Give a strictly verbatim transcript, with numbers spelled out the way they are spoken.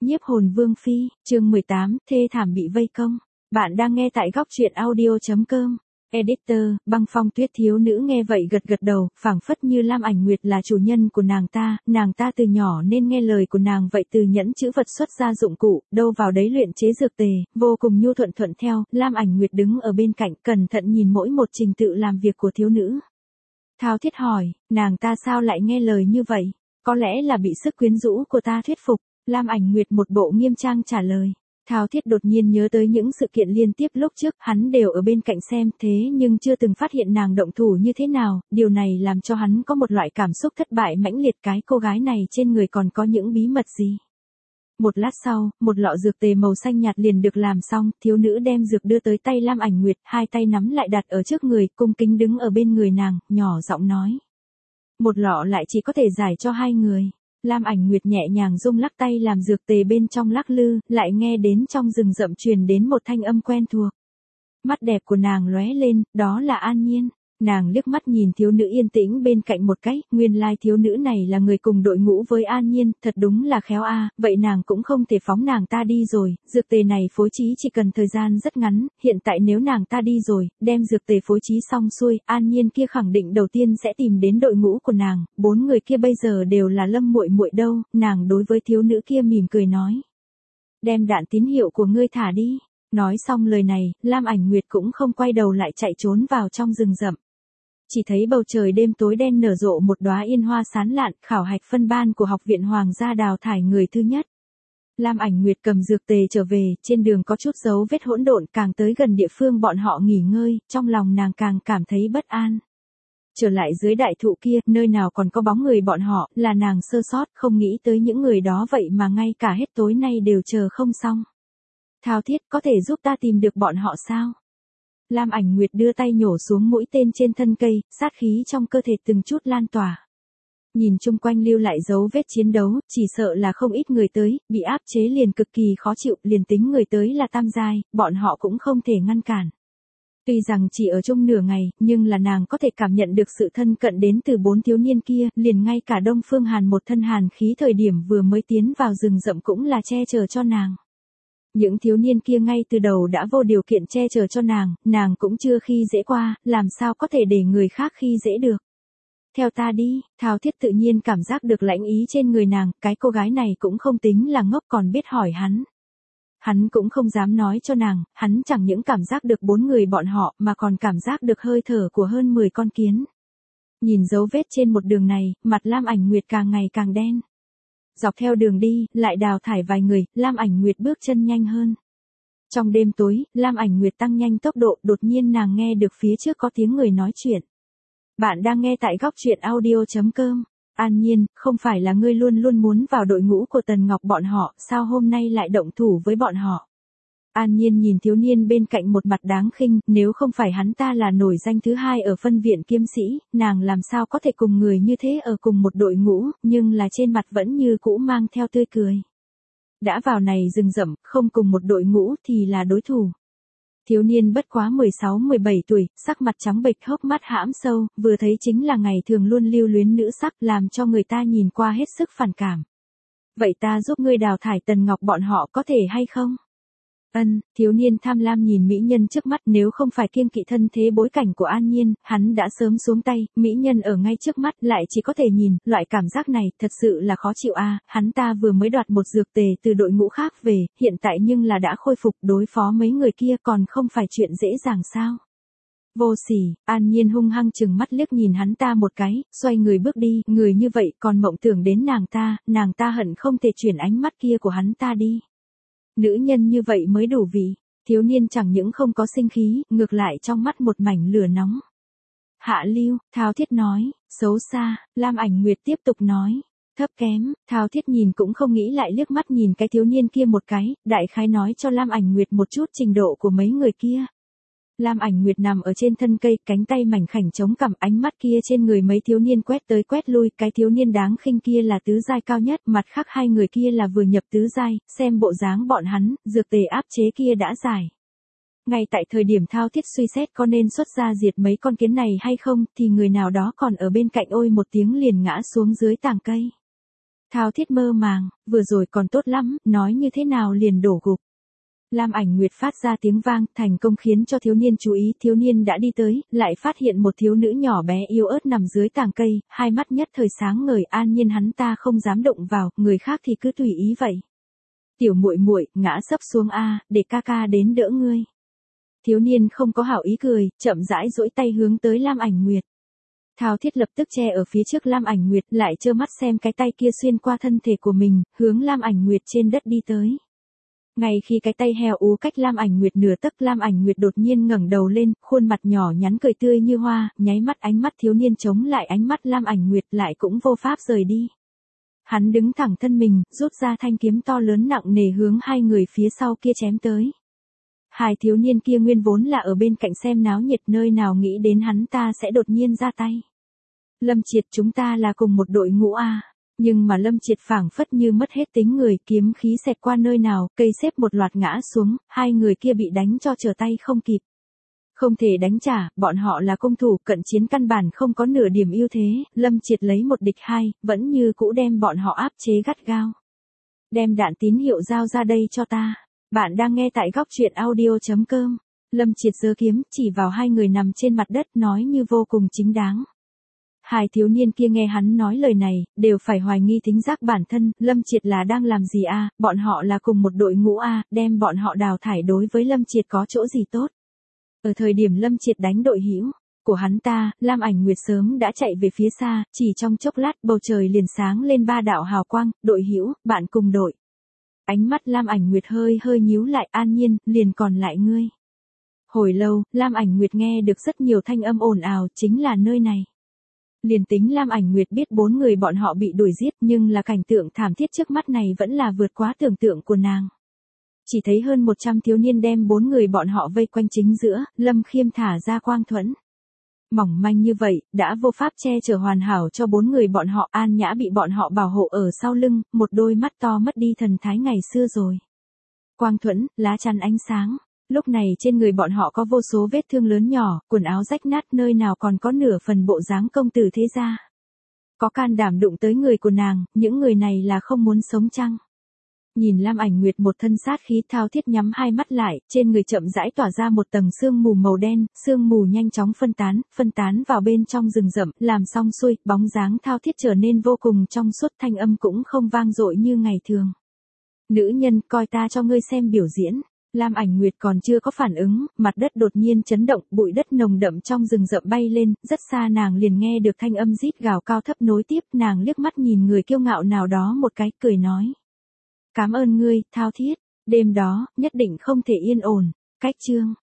Nhiếp hồn vương phi, chương mười tám, thê thảm bị vây công. Bạn đang nghe tại góc truyện audio.com. Editor, Băng Phong Tuyết thiếu nữ nghe vậy gật gật đầu, phảng phất như Lam Ảnh Nguyệt là chủ nhân của nàng ta, nàng ta từ nhỏ nên nghe lời của nàng vậy từ nhẫn chữ vật xuất ra dụng cụ, đâu vào đấy luyện chế dược tề, vô cùng nhu thuận thuận theo. Lam Ảnh Nguyệt đứng ở bên cạnh cẩn thận nhìn mỗi một trình tự làm việc của thiếu nữ. Thao Thiết hỏi, nàng ta sao lại nghe lời như vậy? Có lẽ là bị sức quyến rũ của ta thuyết phục. Lam Ảnh Nguyệt một bộ nghiêm trang trả lời. Thao Thiết đột nhiên nhớ tới những sự kiện liên tiếp lúc trước, hắn đều ở bên cạnh xem, thế nhưng chưa từng phát hiện nàng động thủ như thế nào, điều này làm cho hắn có một loại cảm xúc thất bại mãnh liệt, cái cô gái này trên người còn có những bí mật gì. Một lát sau, một lọ dược tề màu xanh nhạt liền được làm xong, thiếu nữ đem dược đưa tới tay Lam Ảnh Nguyệt, hai tay nắm lại đặt ở trước người, cung kính đứng ở bên người nàng, nhỏ giọng nói. Một lọ lại chỉ có thể giải cho hai người. Lam Ảnh Nguyệt nhẹ nhàng rung lắc tay làm dược tề bên trong lắc lư, lại nghe đến trong rừng rậm truyền đến một thanh âm quen thuộc. Mắt đẹp của nàng lóe lên, đó là An Nhiên. Nàng liếc mắt nhìn thiếu nữ yên tĩnh bên cạnh một cái, nguyên lai thiếu nữ này là người cùng đội ngũ với An Nhiên, thật đúng là khéo a, vậy nàng cũng không thể phóng nàng ta đi rồi, dược tề này phối trí chỉ cần thời gian rất ngắn, hiện tại nếu nàng ta đi rồi, đem dược tề phối trí xong xuôi, An Nhiên kia khẳng định đầu tiên sẽ tìm đến đội ngũ của nàng, bốn người kia bây giờ đều là Lâm muội muội đâu, nàng đối với thiếu nữ kia mỉm cười nói. Đem đạn tín hiệu của ngươi thả đi. Nói xong lời này, Lam Ảnh Nguyệt cũng không quay đầu lại chạy trốn vào trong rừng rậm. Chỉ thấy bầu trời đêm tối đen nở rộ một đóa yên hoa sán lạn, khảo hạch phân ban của học viện Hoàng gia đào thải người thứ nhất. Lam Ảnh Nguyệt cầm dược tề trở về, trên đường có chút dấu vết hỗn độn, càng tới gần địa phương bọn họ nghỉ ngơi, trong lòng nàng càng cảm thấy bất an. Trở lại dưới đại thụ kia, nơi nào còn có bóng người bọn họ, là nàng sơ sót, không nghĩ tới những người đó vậy mà ngay cả hết tối nay đều chờ không xong. Thao Thiết, có thể giúp ta tìm được bọn họ sao? Lam Ảnh Nguyệt đưa tay nhổ xuống mũi tên trên thân cây, sát khí trong cơ thể từng chút lan tỏa. Nhìn chung quanh lưu lại dấu vết chiến đấu, chỉ sợ là không ít người tới, bị áp chế liền cực kỳ khó chịu, liền tính người tới là tam giai, bọn họ cũng không thể ngăn cản. Tuy rằng chỉ ở chung nửa ngày, nhưng là nàng có thể cảm nhận được sự thân cận đến từ bốn thiếu niên kia, liền ngay cả Đông Phương Hàn một thân hàn khí thời điểm vừa mới tiến vào rừng rậm cũng là che chở cho nàng. Những thiếu niên kia ngay từ đầu đã vô điều kiện che chở cho nàng, nàng cũng chưa khi dễ qua, làm sao có thể để người khác khi dễ được. Theo ta đi, Thao Thiết tự nhiên cảm giác được lãnh ý trên người nàng, cái cô gái này cũng không tính là ngốc còn biết hỏi hắn. Hắn cũng không dám nói cho nàng, hắn chẳng những cảm giác được bốn người bọn họ mà còn cảm giác được hơi thở của hơn mười con kiến. Nhìn dấu vết trên một đường này, mặt Lam Ảnh Nguyệt càng ngày càng đen. Dọc theo đường đi, lại đào thải vài người, Lam Ảnh Nguyệt bước chân nhanh hơn. Trong đêm tối, Lam Ảnh Nguyệt tăng nhanh tốc độ, đột nhiên nàng nghe được phía trước có tiếng người nói chuyện. Bạn đang nghe tại góc truyện audio.com. An Nhiên, không phải là ngươi luôn luôn muốn vào đội ngũ của Tần Ngọc bọn họ, sao hôm nay lại động thủ với bọn họ? An Nhiên nhìn thiếu niên bên cạnh một mặt đáng khinh, nếu không phải hắn ta là nổi danh thứ hai ở phân viện kiếm sĩ, nàng làm sao có thể cùng người như thế ở cùng một đội ngũ, nhưng là trên mặt vẫn như cũ mang theo tươi cười. Đã vào này rừng rậm, không cùng một đội ngũ thì là đối thủ. Thiếu niên bất quá mười sáu mười bảy tuổi, sắc mặt trắng bệch, hốc mắt hãm sâu, vừa thấy chính là ngày thường luôn lưu luyến nữ sắc, làm cho người ta nhìn qua hết sức phản cảm. Vậy ta giúp ngươi đào thải Tần Ngọc bọn họ có thể hay không? Ân, thiếu niên tham lam nhìn mỹ nhân trước mắt, nếu không phải kiêng kỵ thân thế bối cảnh của An Nhiên, hắn đã sớm xuống tay, mỹ nhân ở ngay trước mắt lại chỉ có thể nhìn, loại cảm giác này thật sự là khó chịu a, hắn ta vừa mới đoạt một dược tề từ đội ngũ khác về, hiện tại nhưng là đã khôi phục, đối phó mấy người kia còn không phải chuyện dễ dàng sao? Vô sỉ, An Nhiên hung hăng chừng mắt liếc nhìn hắn ta một cái, xoay người bước đi, người như vậy còn mộng tưởng đến nàng ta, nàng ta hận không thể chuyển ánh mắt kia của hắn ta đi. Nữ nhân như vậy mới đủ vị, thiếu niên chẳng những không có sinh khí, ngược lại trong mắt một mảnh lửa nóng. Hạ lưu, Thao Thiết nói, xấu xa, Lam Ảnh Nguyệt tiếp tục nói, thấp kém, Thao Thiết nhìn cũng không nghĩ lại liếc mắt nhìn cái thiếu niên kia một cái, đại khái nói cho Lam Ảnh Nguyệt một chút trình độ của mấy người kia. Lam Ảnh Nguyệt nằm ở trên thân cây, cánh tay mảnh khảnh chống cằm, ánh mắt kia trên người mấy thiếu niên quét tới quét lui, cái thiếu niên đáng khinh kia là tứ giai cao nhất, mặt khác hai người kia là vừa nhập tứ giai, xem bộ dáng bọn hắn, dược tề áp chế kia đã giải. Ngay tại thời điểm Thao Thiết suy xét có nên xuất ra diệt mấy con kiến này hay không, thì người nào đó còn ở bên cạnh ôi một tiếng liền ngã xuống dưới tàng cây. Thao Thiết mơ màng, vừa rồi còn tốt lắm, nói như thế nào liền đổ gục. Lam Ảnh Nguyệt phát ra tiếng vang, thành công khiến cho thiếu niên chú ý, thiếu niên đã đi tới, lại phát hiện một thiếu nữ nhỏ bé yếu ớt nằm dưới tàng cây, hai mắt nhất thời sáng ngời, an nhiên hắn ta không dám động vào, người khác thì cứ tùy ý vậy. Tiểu muội muội, ngã sấp xuống a, để ca ca đến đỡ ngươi. Thiếu niên không có hảo ý cười, chậm rãi duỗi tay hướng tới Lam Ảnh Nguyệt. Thao Thiết lập tức che ở phía trước Lam Ảnh Nguyệt, lại trơ mắt xem cái tay kia xuyên qua thân thể của mình, hướng Lam Ảnh Nguyệt trên đất đi tới. Ngay khi cái tay heo ú cách Lam Ảnh Nguyệt nửa tấc, Lam Ảnh Nguyệt đột nhiên ngẩng đầu lên, khuôn mặt nhỏ nhắn cười tươi như hoa, nháy mắt ánh mắt thiếu niên chống lại ánh mắt Lam Ảnh Nguyệt, lại cũng vô pháp rời đi. Hắn đứng thẳng thân mình, rút ra thanh kiếm to lớn nặng nề hướng hai người phía sau kia chém tới. Hai thiếu niên kia nguyên vốn là ở bên cạnh xem náo nhiệt, nơi nào nghĩ đến hắn ta sẽ đột nhiên ra tay. Lâm Triệt, chúng ta là cùng một đội ngũ a. Nhưng mà Lâm Triệt phảng phất như mất hết tính người, kiếm khí xẹt qua nơi nào, cây xếp một loạt ngã xuống, hai người kia bị đánh cho trở tay không kịp. Không thể đánh trả, bọn họ là công thủ, cận chiến căn bản không có nửa điểm ưu thế, Lâm Triệt lấy một địch hai, vẫn như cũ đem bọn họ áp chế gắt gao. Đem đạn tín hiệu giao ra đây cho ta. Bạn đang nghe tại góc truyện audio chấm com. Lâm Triệt giơ kiếm, chỉ vào hai người nằm trên mặt đất, nói như vô cùng chính đáng. Hai thiếu niên kia nghe hắn nói lời này, đều phải hoài nghi tính giác bản thân, Lâm Triệt là đang làm gì a? Bọn họ là cùng một đội ngũ a, đem bọn họ đào thải đối với Lâm Triệt có chỗ gì tốt. Ở thời điểm Lâm Triệt đánh đội hữu của hắn ta, Lam Ảnh Nguyệt sớm đã chạy về phía xa, chỉ trong chốc lát bầu trời liền sáng lên ba đạo hào quang, đội hữu, bạn cùng đội. Ánh mắt Lam Ảnh Nguyệt hơi hơi nhíu lại, an nhiên, liền còn lại ngươi. Hồi lâu, Lam Ảnh Nguyệt nghe được rất nhiều thanh âm ồn ào, chính là nơi này. Liền tính Lam Ảnh Nguyệt biết bốn người bọn họ bị đuổi giết, nhưng là cảnh tượng thảm thiết trước mắt này vẫn là vượt quá tưởng tượng của nàng. Chỉ thấy hơn một trăm thiếu niên đem bốn người bọn họ vây quanh chính giữa, Lâm Khiêm thả ra quang thuẫn. Mỏng manh như vậy, đã vô pháp che chở hoàn hảo cho bốn người bọn họ, An Nhã bị bọn họ bảo hộ ở sau lưng, một đôi mắt to mất đi thần thái ngày xưa rồi. Quang thuẫn, lá chắn ánh sáng. Lúc này trên người bọn họ có vô số vết thương lớn nhỏ, quần áo rách nát, nơi nào còn có nửa phần bộ dáng công tử thế gia. Có can đảm đụng tới người của nàng, những người này là không muốn sống chăng? Nhìn Lam Ảnh Nguyệt một thân sát khí, Thao Thiết nhắm hai mắt lại, trên người chậm rãi tỏa ra một tầng sương mù màu đen, sương mù nhanh chóng phân tán, phân tán vào bên trong rừng rậm, làm xong xuôi, bóng dáng Thao Thiết trở nên vô cùng trong suốt, thanh âm cũng không vang dội như ngày thường. Nữ nhân, coi ta cho ngươi xem biểu diễn. Lam Ảnh Nguyệt còn chưa có phản ứng, mặt đất đột nhiên chấn động, bụi đất nồng đậm trong rừng rậm bay lên, rất xa nàng liền nghe được thanh âm rít gào cao thấp nối tiếp, nàng liếc mắt nhìn người kiêu ngạo nào đó một cái, cười nói. Cảm ơn ngươi, Thao Thiết, đêm đó, nhất định không thể yên ổn. Cách chương.